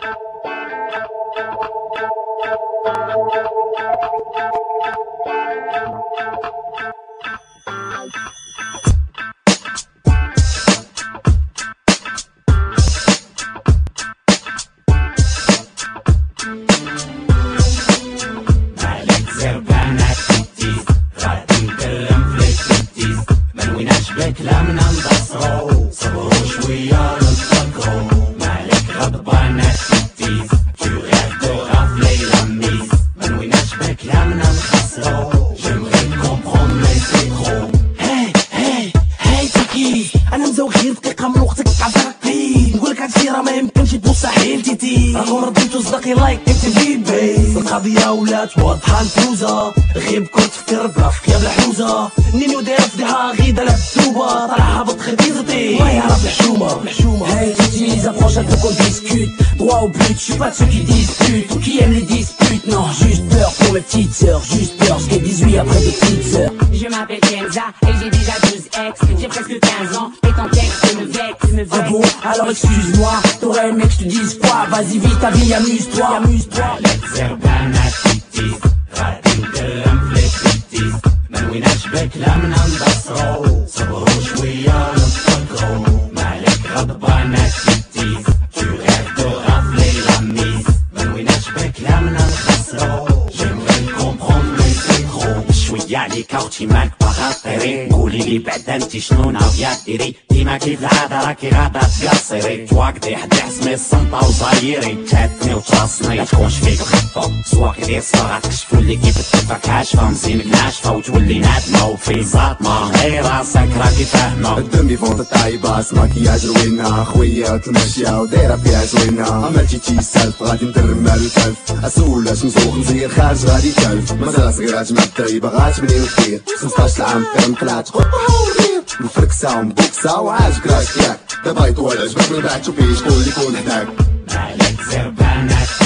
كلامنا نبصرو صبرو شوية نتفكرو مالك غضبانة تتيز tu rêves de rafler la mise منويناش بكلامنا نخسرو j'aimerais comprendre mais c'est trop. هاي تكيز انا مزوق غير دقيقة من وقتك تعرفي نقولك هادشي راه ما يمكنش مستحيل تيتي راكم رديتو صدقي لايك انت بيبي القضية ولات واضحة الفوزة غير بكون تفكر بلا فكية بلا حوزة نينيو داير فضيحة غيدا لا بتوبة طلع هابط خبيزتي ما يعرف الحشومة Hey Titi, ils approchent un peu qu'on discute droit au but, je suis pas de ceux qui disputent ou qui aiment les disputes. Non, juste peur pour mes petites sœurs, juste peur, je 18 après des petites sœurs. Je m'appelle Kenza et j'ai déjà 12 ex. J'ai presque 15 ans et ton texte me vexe. Ah bon, alors excuse-moi, t'aurais aimé que je te dise quoi? Vas-y vite ta vie, amuse-toi. مالك زربانة تتيز غادي نكلم في التيز منويناش بكلامنا نبصرو صبرو شوية نتفكرو مالك غضبانة تتيز tu rêves de rafler la mise منويناش بكلامنا نخسرو j'aimerais comprendre mais c'est trop. شوية عليك عوتي مالك باغا طيري قولي لي بعدا انتي شنو ناوية ديري ديما كيف العادة راكي غادا تقصري تواكدي حدي حسمي الصنطة وصايري تهاتني وتراصني لا تكونش فيك الخفة سواق دير صغار تكشفو اللي كيف تفك هاشفة مزينك ناشفة وتولي نادمة وفي زاطمة هي راسك راكي فاهمة الدم فوق الطايبة ماكياج روينة خويات المشية ودايرة فيها زوينة عملتي تيسالف غادي ندرب مال الكلف اسولاش مزوق مزير خارج غادي تلف مازال صغيرة جمع الدريبة غاتبني وكثير 15 عام فيلم طلعت مفركسة ومبوكسة وعاجبك راك ياك دابا يطول عجبك من بعد تشوفيه شكون اللي يكون حداك مالك زربانة